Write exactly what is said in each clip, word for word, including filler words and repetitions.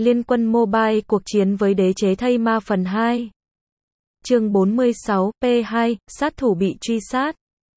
Liên quân mobile cuộc chiến với đế chế thây ma phần hai. Chương bốn mươi sáu, P hai, sát thủ bị truy sát.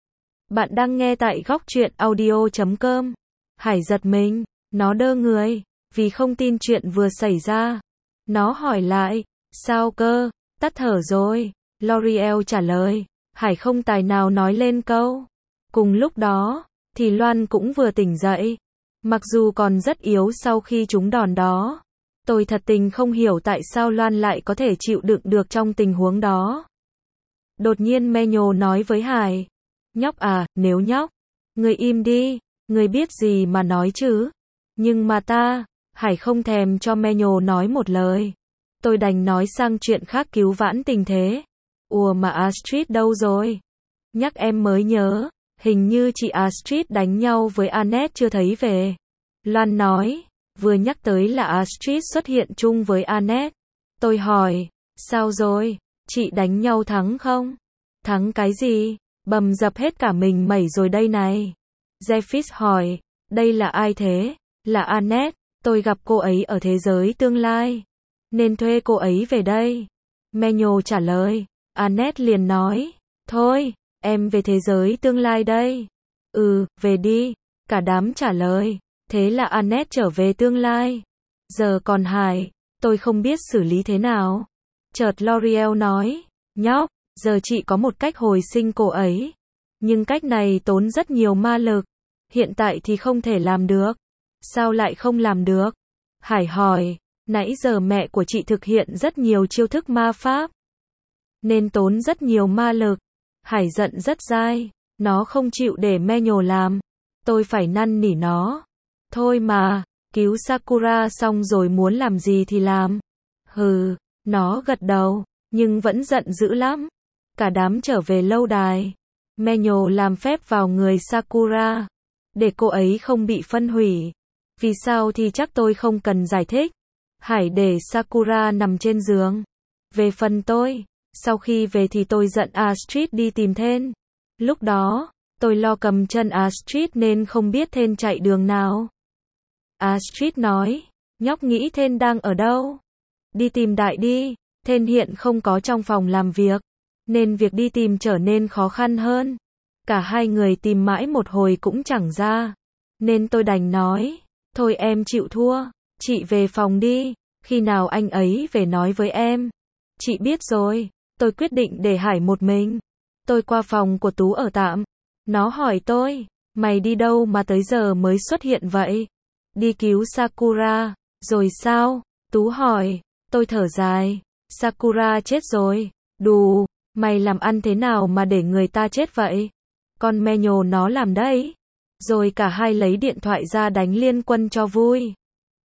Bạn đang nghe tại góc truyện audio chấm com. Hải giật mình, nó đơ người, vì không tin chuyện vừa xảy ra. Nó hỏi lại, sao cơ, tắt thở rồi. L'Oreal trả lời, Hải không tài nào nói lên câu. Cùng lúc đó, thì Loan cũng vừa tỉnh dậy. Mặc dù còn rất yếu sau khi trúng đòn đó. Tôi thật tình không hiểu tại sao Loan lại có thể chịu đựng được trong tình huống đó. Đột nhiên Menyo nói với Hải. Nhóc à, nếu nhóc, người im đi, người biết gì mà nói chứ. Nhưng mà ta, Hải không thèm cho Menyo nói một lời. Tôi đành nói sang chuyện khác cứu vãn tình thế. Ủa mà Astrid đâu rồi? Nhắc em mới nhớ, hình như chị Astrid đánh nhau với Annette chưa thấy về. Loan nói, vừa nhắc tới là Astrid xuất hiện chung với Annette. Tôi hỏi, sao rồi, chị đánh nhau thắng không? Thắng cái gì? Bầm dập hết cả mình mẩy rồi đây này. Jeffis hỏi, đây là ai thế? Là Annette, tôi gặp cô ấy ở thế giới tương lai. Nên thuê cô ấy về đây. Menyo trả lời, Annette liền nói, thôi, em về thế giới tương lai đây. Ừ, về đi. Cả đám trả lời. Thế là Annette trở về tương lai. Giờ còn Hải, tôi không biết xử lý thế nào. Chợt L'Oreal nói, nhóc, giờ chị có một cách hồi sinh cô ấy. Nhưng cách này tốn rất nhiều ma lực. Hiện tại thì không thể làm được. Sao lại không làm được? Hải hỏi, nãy giờ mẹ của chị thực hiện rất nhiều chiêu thức ma pháp. Nên tốn rất nhiều ma lực. Hải giận rất dai. Nó không chịu để Menyo làm. Tôi phải năn nỉ nó. Thôi mà, cứu Sakura xong rồi muốn làm gì thì làm. Hừ, nó gật đầu, nhưng vẫn giận dữ lắm. Cả đám trở về lâu đài. Menyo làm phép vào người Sakura, để cô ấy không bị phân hủy. Vì sao thì chắc tôi không cần giải thích. Hải để Sakura nằm trên giường. Về phần tôi, sau khi về thì tôi dẫn Astrid đi tìm Thên. Lúc đó, tôi lo cầm chân Astrid nên không biết Thên chạy đường nào. Astrid nói, nhóc nghĩ Thên đang ở đâu? Đi tìm đại đi, Thên hiện không có trong phòng làm việc, nên việc đi tìm trở nên khó khăn hơn. Cả hai người tìm mãi một hồi cũng chẳng ra, nên tôi đành nói, thôi em chịu thua, chị về phòng đi, khi nào anh ấy về nói với em. Chị biết rồi, tôi quyết định để Hải một mình. Tôi qua phòng của Tú ở tạm. Nó hỏi tôi, mày đi đâu mà tới giờ mới xuất hiện vậy? Đi cứu Sakura, rồi sao? Tú hỏi, tôi thở dài, Sakura chết rồi, đù, mày làm ăn thế nào mà để người ta chết vậy? Con Menyo nó làm đấy. Rồi cả hai lấy điện thoại ra đánh liên quân cho vui.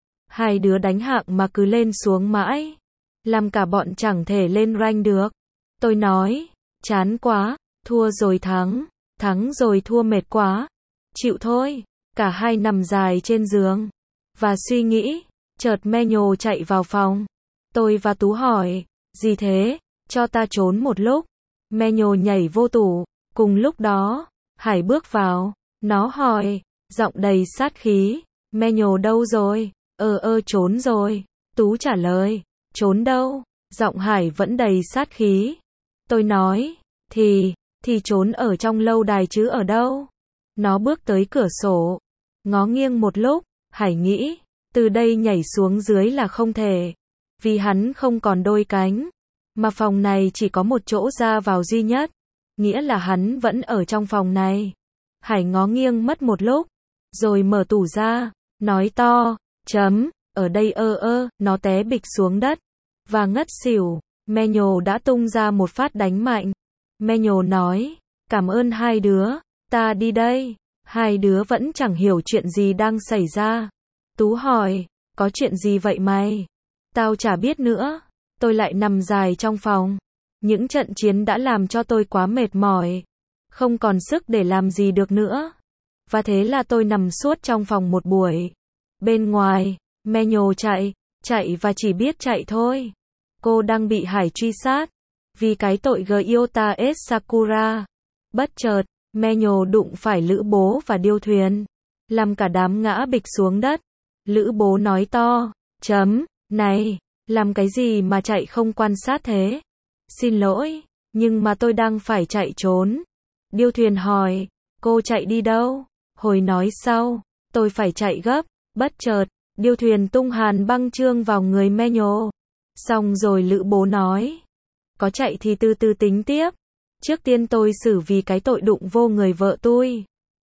Hai đứa đánh hạng mà cứ lên xuống mãi, làm cả bọn chẳng thể lên rank được. Tôi nói, chán quá, thua rồi thắng, thắng rồi thua mệt quá. Chịu thôi. Cả hai nằm dài trên giường và suy nghĩ. Chợt Menyo chạy vào phòng. Tôi và Tú hỏi, gì thế? Cho ta trốn một lúc. Menyo nhảy vô tủ. Cùng lúc đó, Hải bước vào. Nó hỏi, giọng đầy sát khí, Menyo đâu rồi? Ờ ơ trốn rồi. Tú trả lời, trốn đâu? Giọng Hải vẫn đầy sát khí. Tôi nói, thì, thì trốn ở trong lâu đài chứ ở đâu? Nó bước tới cửa sổ, ngó nghiêng một lúc. Hải nghĩ, từ đây nhảy xuống dưới là không thể, vì hắn không còn đôi cánh, mà phòng này chỉ có một chỗ ra vào duy nhất, nghĩa là hắn vẫn ở trong phòng này. Hải ngó nghiêng mất một lúc, rồi mở tủ ra, nói to, chấm, ở đây ơ ơ, nó té bịch xuống đất, và ngất xỉu. Menyo đã tung ra một phát đánh mạnh. Menyo nói, cảm ơn hai đứa, ta đi đây. Hai đứa vẫn chẳng hiểu chuyện gì đang xảy ra. Tú hỏi, có chuyện gì vậy mày? Tao chả biết nữa. Tôi lại nằm dài trong phòng. Những trận chiến đã làm cho tôi quá mệt mỏi, không còn sức để làm gì được nữa. Và thế là tôi nằm suốt trong phòng một buổi. Bên ngoài, Menyo chạy, chạy và chỉ biết chạy thôi. Cô đang bị Hải truy sát, vì cái tội Gyota S Sakura. Bất chợt, Menyo đụng phải Lữ Bố và Điêu Thuyền, làm cả đám ngã bịch xuống đất. Lữ Bố nói to, chấm, Này, làm cái gì mà chạy không quan sát thế? Xin lỗi, nhưng mà tôi đang phải chạy trốn. Điêu thuyền hỏi, cô chạy đi đâu? Hồi nói sau, tôi phải chạy gấp, bất chợt, điêu thuyền tung hàn băng chương vào người Menyo. Xong rồi Lữ Bố nói, có chạy thì từ từ tính tiếp. Trước tiên tôi xử vì cái tội đụng vô người vợ tôi.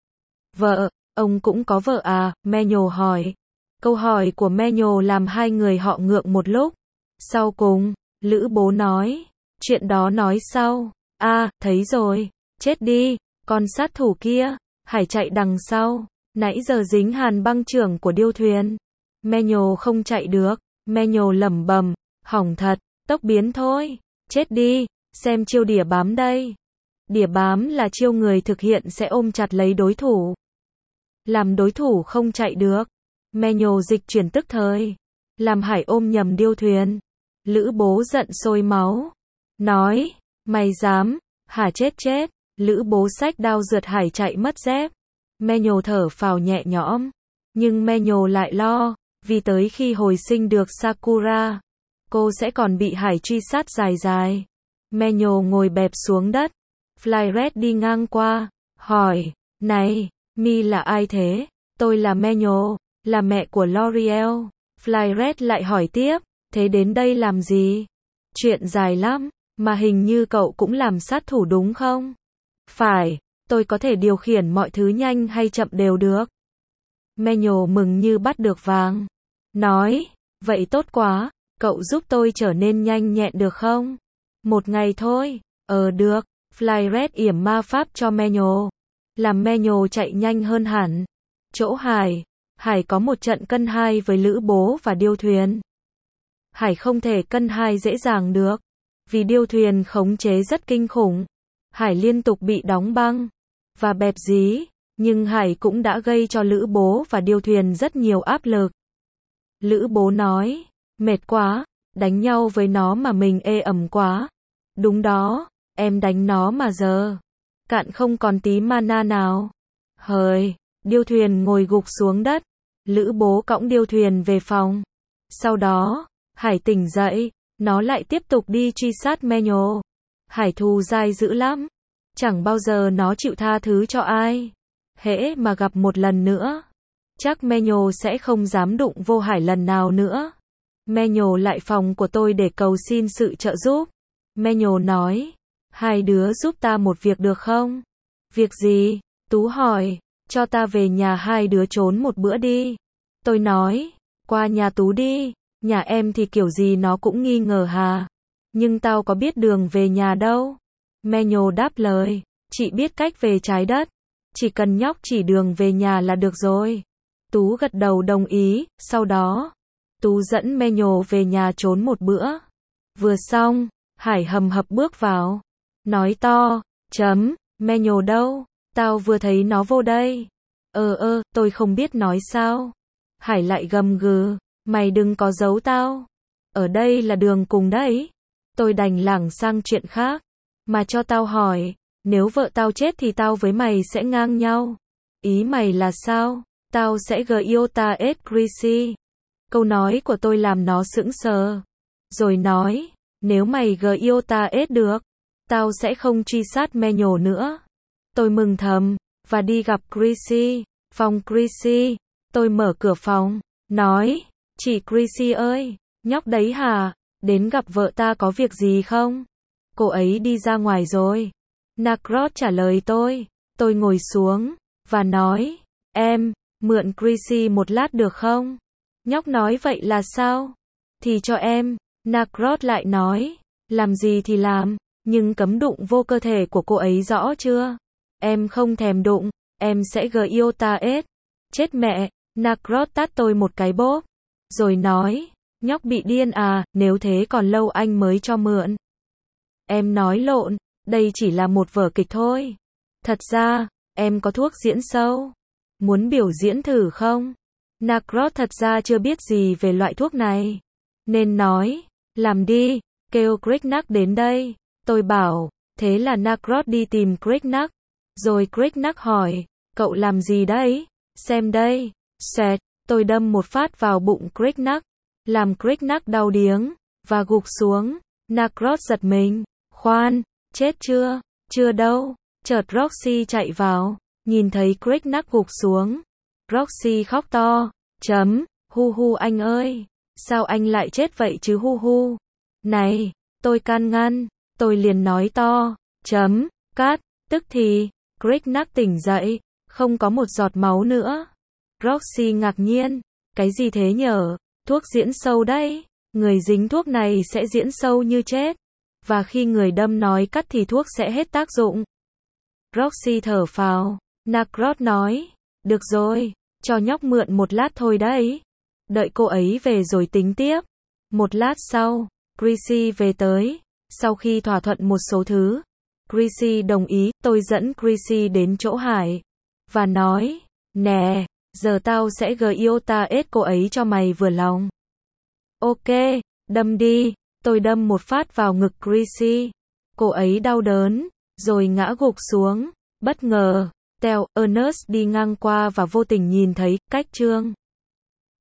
Vợ, ông cũng có vợ à? Menyo hỏi. Câu hỏi của Menyo làm hai người họ ngượng một lúc. Sau cùng, Lữ Bố nói, chuyện đó nói sau. À, thấy rồi, chết đi, con sát thủ kia. Hải chạy đằng sau, nãy giờ dính hàn băng trưởng của điêu thuyền. Menyo không chạy được. Menyo lẩm bẩm, hỏng thật, tốc biến thôi. Chết đi, xem chiêu đỉa bám đây. Đỉa bám là chiêu người thực hiện sẽ ôm chặt lấy đối thủ, làm đối thủ không chạy được. Menyo dịch chuyển tức thời, làm Hải ôm nhầm điêu thuyền. Lữ Bố giận sôi máu, nói, mày dám, hả chết chết. Lữ Bố xách đao rượt Hải chạy mất dép. Menyo thở phào nhẹ nhõm, nhưng Menyo lại lo, vì tới khi hồi sinh được Sakura, cô sẽ còn bị Hải truy sát dài dài. Menyo ngồi bẹp xuống đất. Flyret đi ngang qua, hỏi, này, mi là ai thế? Tôi là Menyo, là mẹ của L'Oreal. Flyret lại hỏi tiếp, thế đến đây làm gì? Chuyện dài lắm, mà hình như cậu cũng làm sát thủ đúng không? Phải, tôi có thể điều khiển mọi thứ nhanh hay chậm đều được. Menyo mừng như bắt được vàng. Nói, vậy tốt quá, cậu giúp tôi trở nên nhanh nhẹn được không? Một ngày thôi, ờ được. Flyret yểm ma pháp cho Menyo, làm Menyo chạy nhanh hơn hẳn. Chỗ Hải, Hải có một trận cân hai với Lữ Bố và điêu thuyền. Hải không thể cân hai dễ dàng được, vì điêu thuyền khống chế rất kinh khủng. Hải liên tục bị đóng băng và bẹp dí, nhưng Hải cũng đã gây cho Lữ Bố và điêu thuyền rất nhiều áp lực. Lữ Bố nói, mệt quá, đánh nhau với nó mà mình ê ẩm quá. Đúng đó, em đánh nó mà giờ cạn không còn tí mana nào. Hời, điêu thuyền ngồi gục xuống đất. Lữ Bố cõng điêu thuyền về phòng. Sau đó, Hải tỉnh dậy, nó lại tiếp tục đi truy sát Menyo. Hải thù dai dữ lắm, chẳng bao giờ nó chịu tha thứ cho ai. Hễ mà gặp một lần nữa, chắc Menyo sẽ không dám đụng vô Hải lần nào nữa. Menyo lại phòng của tôi để cầu xin sự trợ giúp. Menyo nói, hai đứa giúp ta một việc được không? Việc gì? Tú hỏi, cho ta về nhà hai đứa trốn một bữa đi. Tôi nói, qua nhà Tú đi, nhà em thì kiểu gì nó cũng nghi ngờ hà. Nhưng tao có biết đường về nhà đâu. Menyo đáp lời, chị biết cách về trái đất. Chỉ cần nhóc chỉ đường về nhà là được rồi. Tú gật đầu đồng ý, sau đó, Tú dẫn Menyo về nhà trốn một bữa. Vừa xong, Hải hầm hập bước vào, nói to, chấm, Menyo đâu? Tao vừa thấy nó vô đây. Ờ ơ, tôi không biết nói sao. Hải lại gầm gừ, mày đừng có giấu tao. Ở đây là đường cùng đấy. Tôi đành lảng sang chuyện khác. Mà cho tao hỏi, nếu vợ tao chết thì tao với mày sẽ ngang nhau. Ý mày là sao? Tao sẽ Giota et Chrissy. Câu nói của tôi làm nó sững sờ. Rồi nói, nếu mày Giota et được, tao sẽ không truy sát Menyo nữa. Tôi mừng thầm, và đi gặp Chrissy. Phòng Chrissy. Tôi mở cửa phòng, nói, chị Chrissy ơi, nhóc đấy hả? Đến gặp vợ ta có việc gì không? Cô ấy đi ra ngoài rồi. Narcross trả lời tôi. Tôi ngồi xuống, và nói, em, mượn Chrissy một lát được không? Nhóc nói vậy là sao? Thì cho em. Narcross lại nói, làm gì thì làm, nhưng cấm đụng vô cơ thể của cô ấy rõ chưa? Em không thèm đụng, em sẽ Giota et. Chết mẹ, Narcross tát tôi một cái bốp. Rồi nói, nhóc bị điên à, nếu thế còn lâu anh mới cho mượn. Em nói lộn, đây chỉ là một vở kịch thôi. Thật ra, em có thuốc diễn sâu. Muốn biểu diễn thử không? Narcross thật ra chưa biết gì về loại thuốc này. Nên nói, làm đi, kêu Cricknack đến đây. Tôi bảo, thế là Narcross đi tìm Cricknack. Rồi Cricknack hỏi, cậu làm gì đấy? Xem đây. Xoẹt, tôi đâm một phát vào bụng Cricknack. làm Cricknack đau điếng, và gục xuống. Narcross giật mình. Khoan, chết chưa? Chưa đâu. Chợt Roxy chạy vào, nhìn thấy Cricknack gục xuống. Roxy khóc to. Chấm, hu hu anh ơi. Sao anh lại chết vậy chứ hu hu? Này, tôi can ngăn. Tôi liền nói to. Chấm, cắt, tức thì, Cricknack tỉnh dậy, không có một giọt máu nữa. Roxy ngạc nhiên. Cái gì thế nhở? Thuốc diễn sâu đấy. Người dính thuốc này sẽ diễn sâu như chết. Và khi người đâm nói cắt thì thuốc sẽ hết tác dụng. Roxy thở phào. Narcross nói. Được rồi, cho nhóc mượn một lát thôi đấy. Đợi cô ấy về rồi tính tiếp. Một lát sau, Chrissy về tới. Sau khi thỏa thuận một số thứ, Chrissy đồng ý. Tôi dẫn Chrissy đến chỗ Hải. Và nói. Nè, giờ tao sẽ giota ết cô ấy cho mày vừa lòng. Ok, đâm đi. Tôi đâm một phát vào ngực Chrissy. Cô ấy đau đớn, rồi ngã gục xuống. Bất ngờ, Theo Ernest đi ngang qua và vô tình nhìn thấy cách Trương